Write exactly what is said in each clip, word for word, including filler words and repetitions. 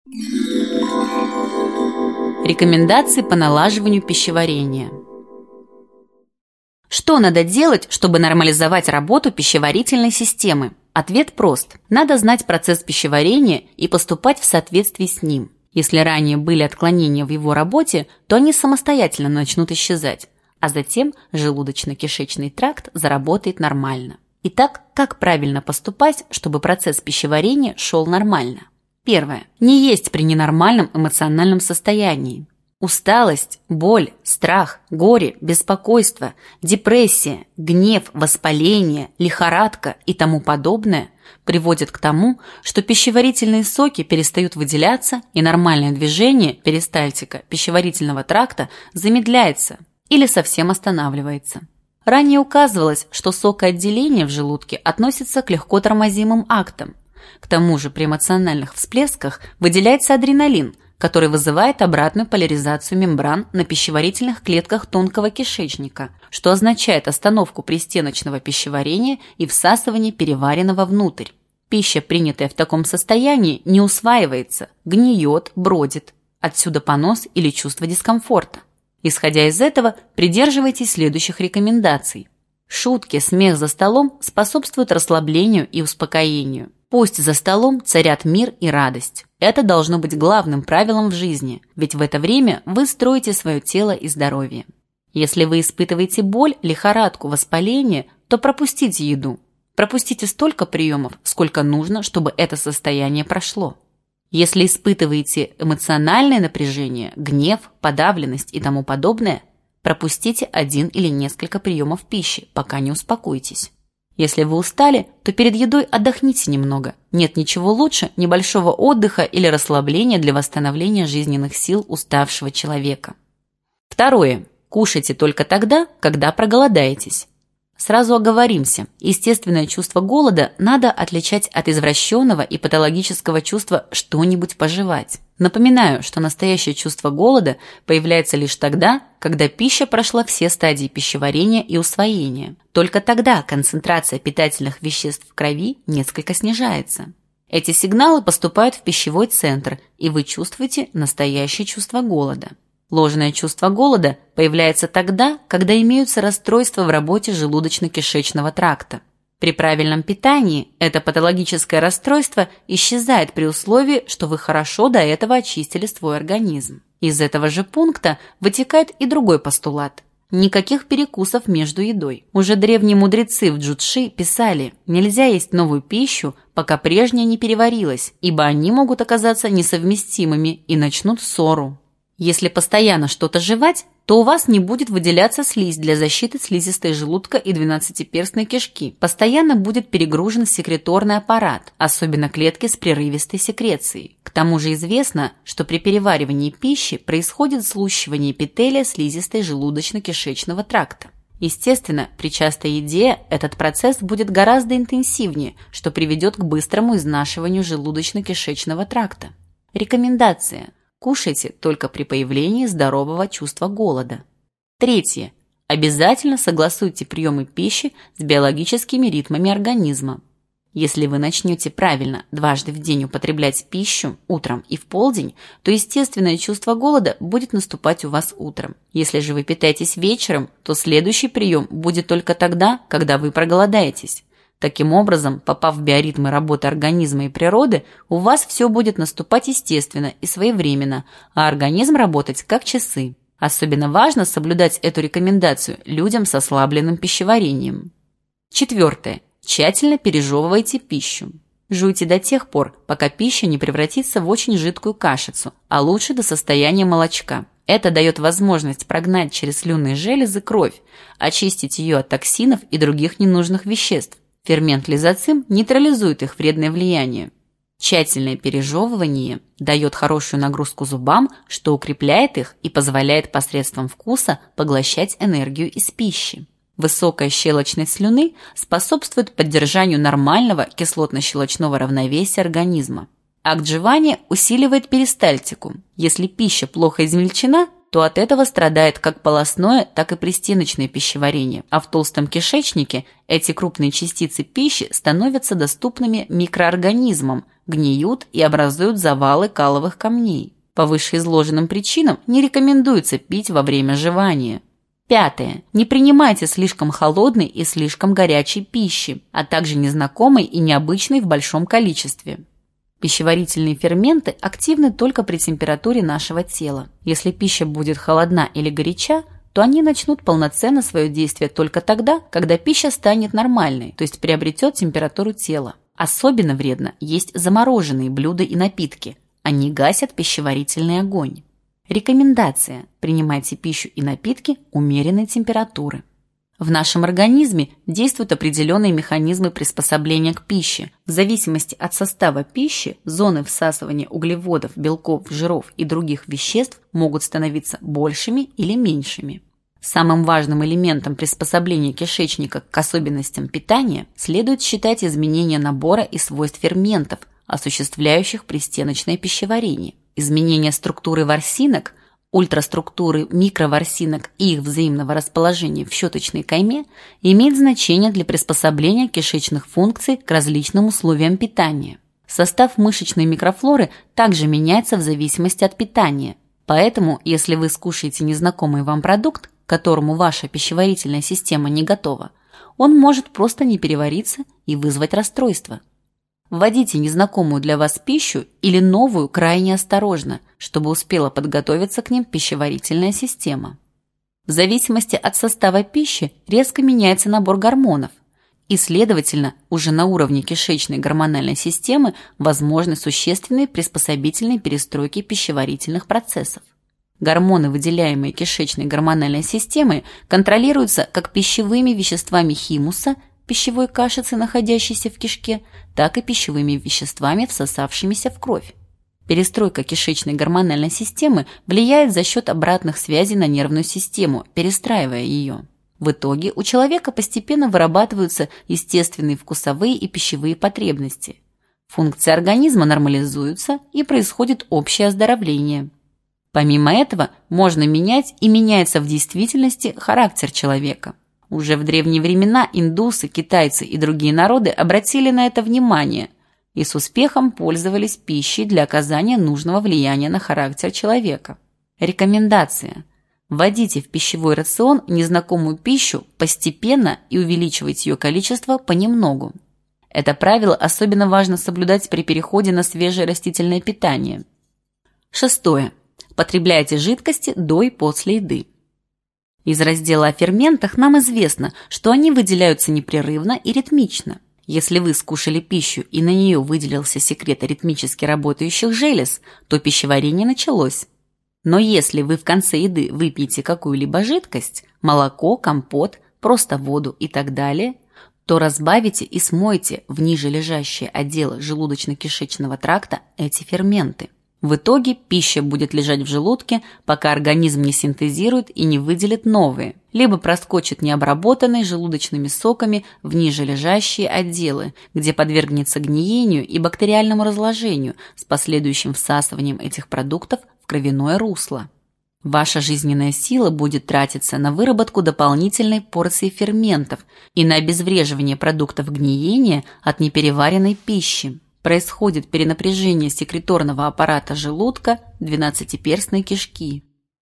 Рекомендации по налаживанию пищеварения. Что надо делать, чтобы нормализовать работу пищеварительной системы? Ответ прост. Надо знать процесс пищеварения и поступать в соответствии с ним. Если ранее были отклонения в его работе, то они самостоятельно начнут исчезать, а затем желудочно-кишечный тракт заработает нормально. Итак, как правильно поступать, чтобы процесс пищеварения шел нормально? Первое. Не есть при ненормальном эмоциональном состоянии. Усталость, боль, страх, горе, беспокойство, депрессия, гнев, воспаление, лихорадка и тому подобное приводят к тому, что пищеварительные соки перестают выделяться и нормальное движение перистальтика пищеварительного тракта замедляется или совсем останавливается. Ранее указывалось, что сокоотделение в желудке относится к легко тормозимым актам. К тому же при эмоциональных всплесках выделяется адреналин, который вызывает обратную поляризацию мембран на пищеварительных клетках тонкого кишечника, что означает остановку пристеночного пищеварения и всасывание переваренного внутрь. Пища, принятая в таком состоянии, не усваивается, гниет, бродит. Отсюда понос или чувство дискомфорта. Исходя из этого, придерживайтесь следующих рекомендаций. Шутки, смех за столом способствуют расслаблению и успокоению. Пусть за столом царят мир и радость. Это должно быть главным правилом в жизни, ведь в это время вы строите свое тело и здоровье. Если вы испытываете боль, лихорадку, воспаление, то пропустите еду. Пропустите столько приемов, сколько нужно, чтобы это состояние прошло. Если испытываете эмоциональное напряжение, гнев, подавленность и тому подобное, пропустите один или несколько приемов пищи, пока не успокоитесь. Если вы устали, то перед едой отдохните немного. Нет ничего лучше небольшого отдыха или расслабления для восстановления жизненных сил уставшего человека. Второе. Кушайте только тогда, когда проголодаетесь. Сразу оговоримся, естественное чувство голода надо отличать от извращенного и патологического чувства что-нибудь пожевать. Напоминаю, что настоящее чувство голода появляется лишь тогда, когда пища прошла все стадии пищеварения и усвоения. Только тогда концентрация питательных веществ в крови несколько снижается. Эти сигналы поступают в пищевой центр, и вы чувствуете настоящее чувство голода. Ложное чувство голода появляется тогда, когда имеются расстройства в работе желудочно-кишечного тракта. При правильном питании это патологическое расстройство исчезает при условии, что вы хорошо до этого очистили свой организм. Из этого же пункта вытекает и другой постулат. Никаких перекусов между едой. Уже древние мудрецы в джутши писали: нельзя есть новую пищу, пока прежняя не переварилась, ибо они могут оказаться несовместимыми и начнут ссору. Если постоянно что-то жевать, то у вас не будет выделяться слизь для защиты слизистой желудка и двенадцатиперстной кишки. Постоянно будет перегружен секреторный аппарат, особенно клетки с прерывистой секрецией. К тому же известно, что при переваривании пищи происходит слущивание эпителия слизистой желудочно-кишечного тракта. Естественно, при частой еде этот процесс будет гораздо интенсивнее, что приведет к быстрому изнашиванию желудочно-кишечного тракта. Рекомендация. Кушайте только при появлении здорового чувства голода. Третье. Обязательно согласуйте приемы пищи с биологическими ритмами организма. Если вы начнете правильно дважды в день употреблять пищу, утром и в полдень, то естественное чувство голода будет наступать у вас утром. Если же вы питаетесь вечером, то следующий прием будет только тогда, когда вы проголодаетесь. Таким образом, попав в биоритмы работы организма и природы, у вас все будет наступать естественно и своевременно, а организм работать как часы. Особенно важно соблюдать эту рекомендацию людям с ослабленным пищеварением. Четвертое. Тщательно пережевывайте пищу. Жуйте до тех пор, пока пища не превратится в очень жидкую кашицу, а лучше до состояния молочка. Это дает возможность прогнать через слюнные железы кровь, очистить ее от токсинов и других ненужных веществ. Фермент лизоцим нейтрализует их вредное влияние. Тщательное пережевывание дает хорошую нагрузку зубам, что укрепляет их и позволяет посредством вкуса поглощать энергию из пищи. Высокая щелочность слюны способствует поддержанию нормального кислотно-щелочного равновесия организма. Акт жевания усиливает перистальтику. Если пища плохо измельчена, то от этого страдает как полостное, так и пристеночное пищеварение, а в толстом кишечнике эти крупные частицы пищи становятся доступными микроорганизмам, гниют и образуют завалы каловых камней. По вышеизложенным причинам не рекомендуется пить во время жевания. Пятое. Не принимайте слишком холодной и слишком горячей пищи, а также незнакомой и необычной в большом количестве. Пищеварительные ферменты активны только при температуре нашего тела. Если пища будет холодна или горяча, то они начнут полноценно свое действие только тогда, когда пища станет нормальной, то есть приобретет температуру тела. Особенно вредно есть замороженные блюда и напитки. Они гасят пищеварительный огонь. Рекомендация: принимайте пищу и напитки умеренной температуры. В нашем организме действуют определенные механизмы приспособления к пище. В зависимости от состава пищи, зоны всасывания углеводов, белков, жиров и других веществ могут становиться большими или меньшими. Самым важным элементом приспособления кишечника к особенностям питания следует считать изменение набора и свойств ферментов, осуществляющих пристеночное пищеварение. Изменение структуры ворсинок, ультраструктуры микроворсинок и их взаимного расположения в щеточной кайме имеет значение для приспособления кишечных функций к различным условиям питания. Состав мышечной микрофлоры также меняется в зависимости от питания. Поэтому, если вы скушаете незнакомый вам продукт, к которому ваша пищеварительная система не готова, он может просто не перевариться и вызвать расстройство. Вводите незнакомую для вас пищу или новую крайне осторожно, чтобы успела подготовиться к ним пищеварительная система. В зависимости от состава пищи резко меняется набор гормонов, и, следовательно, уже на уровне кишечной гормональной системы возможны существенные приспособительные перестройки пищеварительных процессов. Гормоны, выделяемые кишечной гормональной системой, контролируются как пищевыми веществами химуса, пищевой кашицы, находящейся в кишке, так и пищевыми веществами, всосавшимися в кровь. Перестройка кишечной гормональной системы влияет за счет обратных связей на нервную систему, перестраивая ее. В итоге у человека постепенно вырабатываются естественные вкусовые и пищевые потребности. Функции организма нормализуются и происходит общее оздоровление. Помимо этого, можно менять и меняется в действительности характер человека. Уже в древние времена индусы, китайцы и другие народы обратили на это внимание и с успехом пользовались пищей для оказания нужного влияния на характер человека. Рекомендация: вводите в пищевой рацион незнакомую пищу постепенно и увеличивайте ее количество понемногу. Это правило особенно важно соблюдать при переходе на свежее растительное питание. Шестое. Потребляйте жидкости до и после еды. Из раздела о ферментах нам известно, что они выделяются непрерывно и ритмично. Если вы скушали пищу и на нее выделился секрет ритмически работающих желез, то пищеварение началось. Но если вы в конце еды выпьете какую-либо жидкость – молоко, компот, просто воду и так далее, то разбавите и смойте в ниже лежащие отделы желудочно-кишечного тракта эти ферменты. В итоге пища будет лежать в желудке, пока организм не синтезирует и не выделит новые, либо проскочит необработанные желудочными соками в ниже лежащие отделы, где подвергнется гниению и бактериальному разложению с последующим всасыванием этих продуктов в кровяное русло. Ваша жизненная сила будет тратиться на выработку дополнительной порции ферментов и на обезвреживание продуктов гниения от непереваренной пищи. Происходит перенапряжение секреторного аппарата желудка, двенадцатиперстной кишки.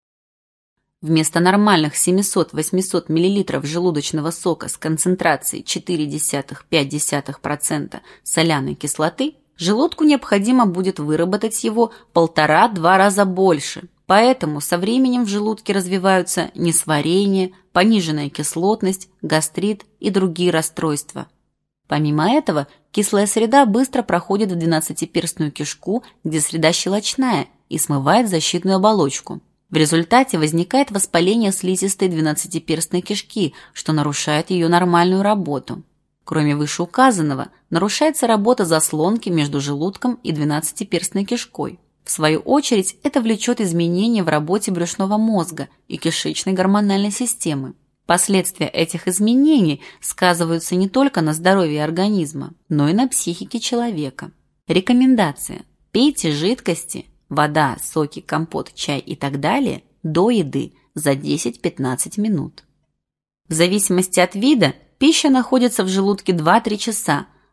Вместо нормальных семьсот-восемьсот миллилитров желудочного сока с концентрацией четыре десятых - пять десятых процента соляной кислоты желудку необходимо будет выработать его полтора-два раза больше. Поэтому со временем в желудке развиваются несварение, пониженная кислотность, гастрит и другие расстройства. Помимо этого, кислая среда быстро проходит в двенадцатиперстную кишку, где среда щелочная, и смывает защитную оболочку. В результате возникает воспаление слизистой двенадцатиперстной кишки, что нарушает ее нормальную работу. Кроме вышеуказанного, нарушается работа заслонки между желудком и двенадцатиперстной кишкой. В свою очередь, это влечет изменения в работе брюшного мозга и кишечной гормональной системы. Последствия этих изменений сказываются не только на здоровье организма, но и на психике человека. Рекомендация: пейте жидкости, вода, соки, компот, чай и так далее до еды за десять-пятнадцать минут. В зависимости от вида пища находится в желудке два-три часа,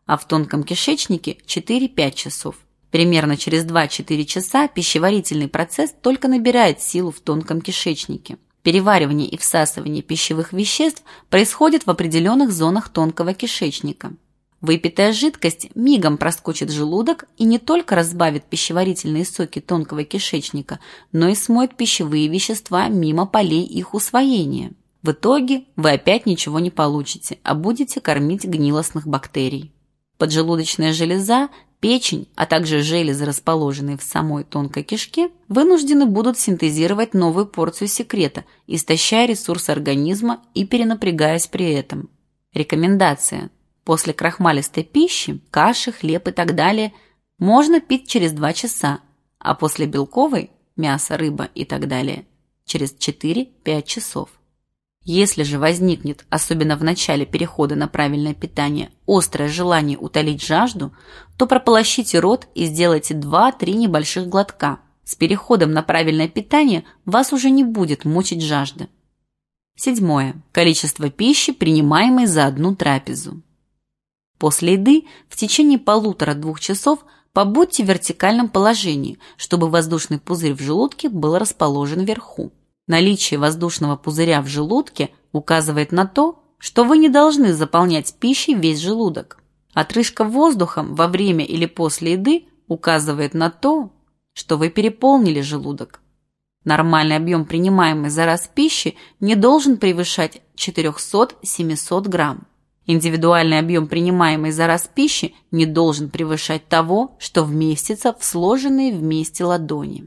а в тонком кишечнике четыре-пять часов. Примерно через два-четыре часа пищеварительный процесс только набирает силу в тонком кишечнике. Переваривание и всасывание пищевых веществ происходит в определенных зонах тонкого кишечника. Выпитая жидкость мигом проскочит желудок и не только разбавит пищеварительные соки тонкого кишечника, но и смоет пищевые вещества мимо полей их усвоения. В итоге вы опять ничего не получите, а будете кормить гнилостных бактерий. Поджелудочная железа, печень, а также железы, расположенные в самой тонкой кишке, вынуждены будут синтезировать новую порцию секрета, истощая ресурсы организма и перенапрягаясь при этом. Рекомендация. После крахмалистой пищи, каши, хлеб и так далее, можно пить через два часа, а после белковой, мясо, рыба и так далее, через четыре-пять часов. Если же возникнет, особенно в начале перехода на правильное питание, острое желание утолить жажду, то прополощите рот и сделайте два-три небольших глотка. С переходом на правильное питание вас уже не будет мучить жажда. Седьмое. Количество пищи, принимаемой за одну трапезу. После еды в течение полутора-двух часов побудьте в вертикальном положении, чтобы воздушный пузырь в желудке был расположен вверху. Наличие воздушного пузыря в желудке указывает на то, что вы не должны заполнять пищей весь желудок. Отрыжка воздухом во время или после еды указывает на то, что вы переполнили желудок. Нормальный объем принимаемой за раз пищи не должен превышать четыреста-семьсот грамм. Индивидуальный объем принимаемой за раз пищи не должен превышать того, что вместится в сложенные вместе ладони.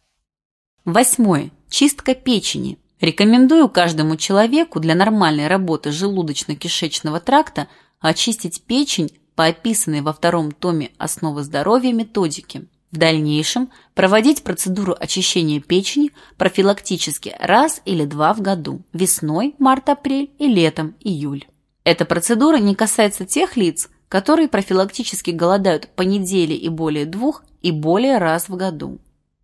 Восьмое. Чистка печени. Рекомендую каждому человеку для нормальной работы желудочно-кишечного тракта очистить печень по описанной во втором томе «Основы здоровья» методике. В дальнейшем проводить процедуру очищения печени профилактически раз или два в году – весной, март-апрель и летом, июль. Эта процедура не касается тех лиц, которые профилактически голодают по неделе и более двух и более раз в году.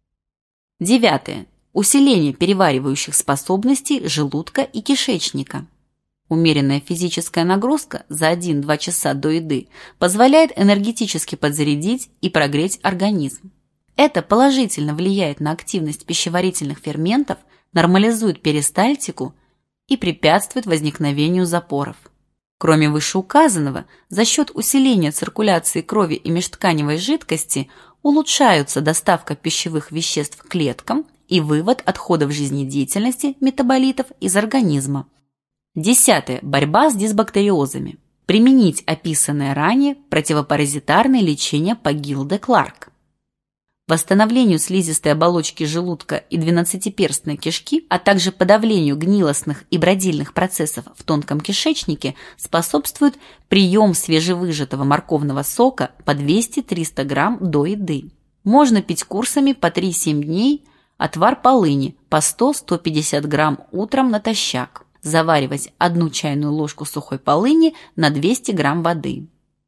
Девятое. Усиление переваривающих способностей желудка и кишечника. Умеренная физическая нагрузка за один-два часа до еды позволяет энергетически подзарядить и прогреть организм. Это положительно влияет на активность пищеварительных ферментов, нормализует перистальтику и препятствует возникновению запоров. Кроме вышеуказанного, за счет усиления циркуляции крови и межтканевой жидкости улучшаются доставка пищевых веществ к клеткам и вывод отходов жизнедеятельности метаболитов из организма. Десятое. Борьба с дисбактериозами. Применить описанное ранее противопаразитарное лечение по Гилде-Кларк. Восстановлению слизистой оболочки желудка и двенадцатиперстной кишки, а также подавлению гнилостных и бродильных процессов в тонком кишечнике способствует прием свежевыжатого морковного сока по двести-триста грамм до еды. Можно пить курсами по три-семь дней, отвар полыни по сто-сто пятьдесят грамм утром натощак. Заваривать одну чайную ложку сухой полыни на двести грамм воды.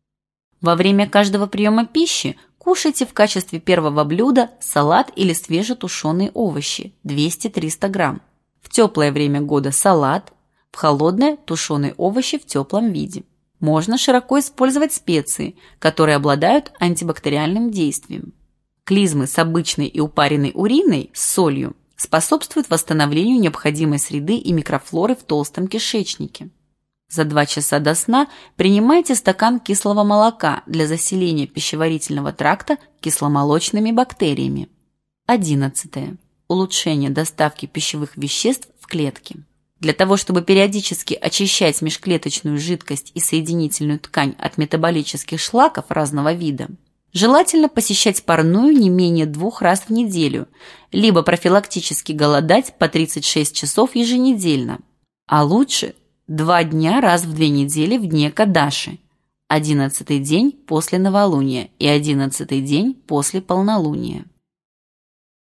Во время каждого приема пищи кушайте в качестве первого блюда салат или свежетушеные овощи двести-триста грамм. В теплое время года салат, в холодное – тушеные овощи в теплом виде. Можно широко использовать специи, которые обладают антибактериальным действием. Клизмы с обычной и упаренной уриной с солью способствуют восстановлению необходимой среды и микрофлоры в толстом кишечнике. За два часа до сна принимайте стакан кислого молока для заселения пищеварительного тракта кисломолочными бактериями. Одиннадцатое. Улучшение доставки пищевых веществ в клетки. Для того, чтобы периодически очищать межклеточную жидкость и соединительную ткань от метаболических шлаков разного вида, желательно посещать парную не менее двух раз в неделю, либо профилактически голодать по тридцать шесть часов еженедельно, а лучше два дня раз в две недели в дне Кадаши, одиннадцатый день после новолуния и одиннадцатый день после полнолуния.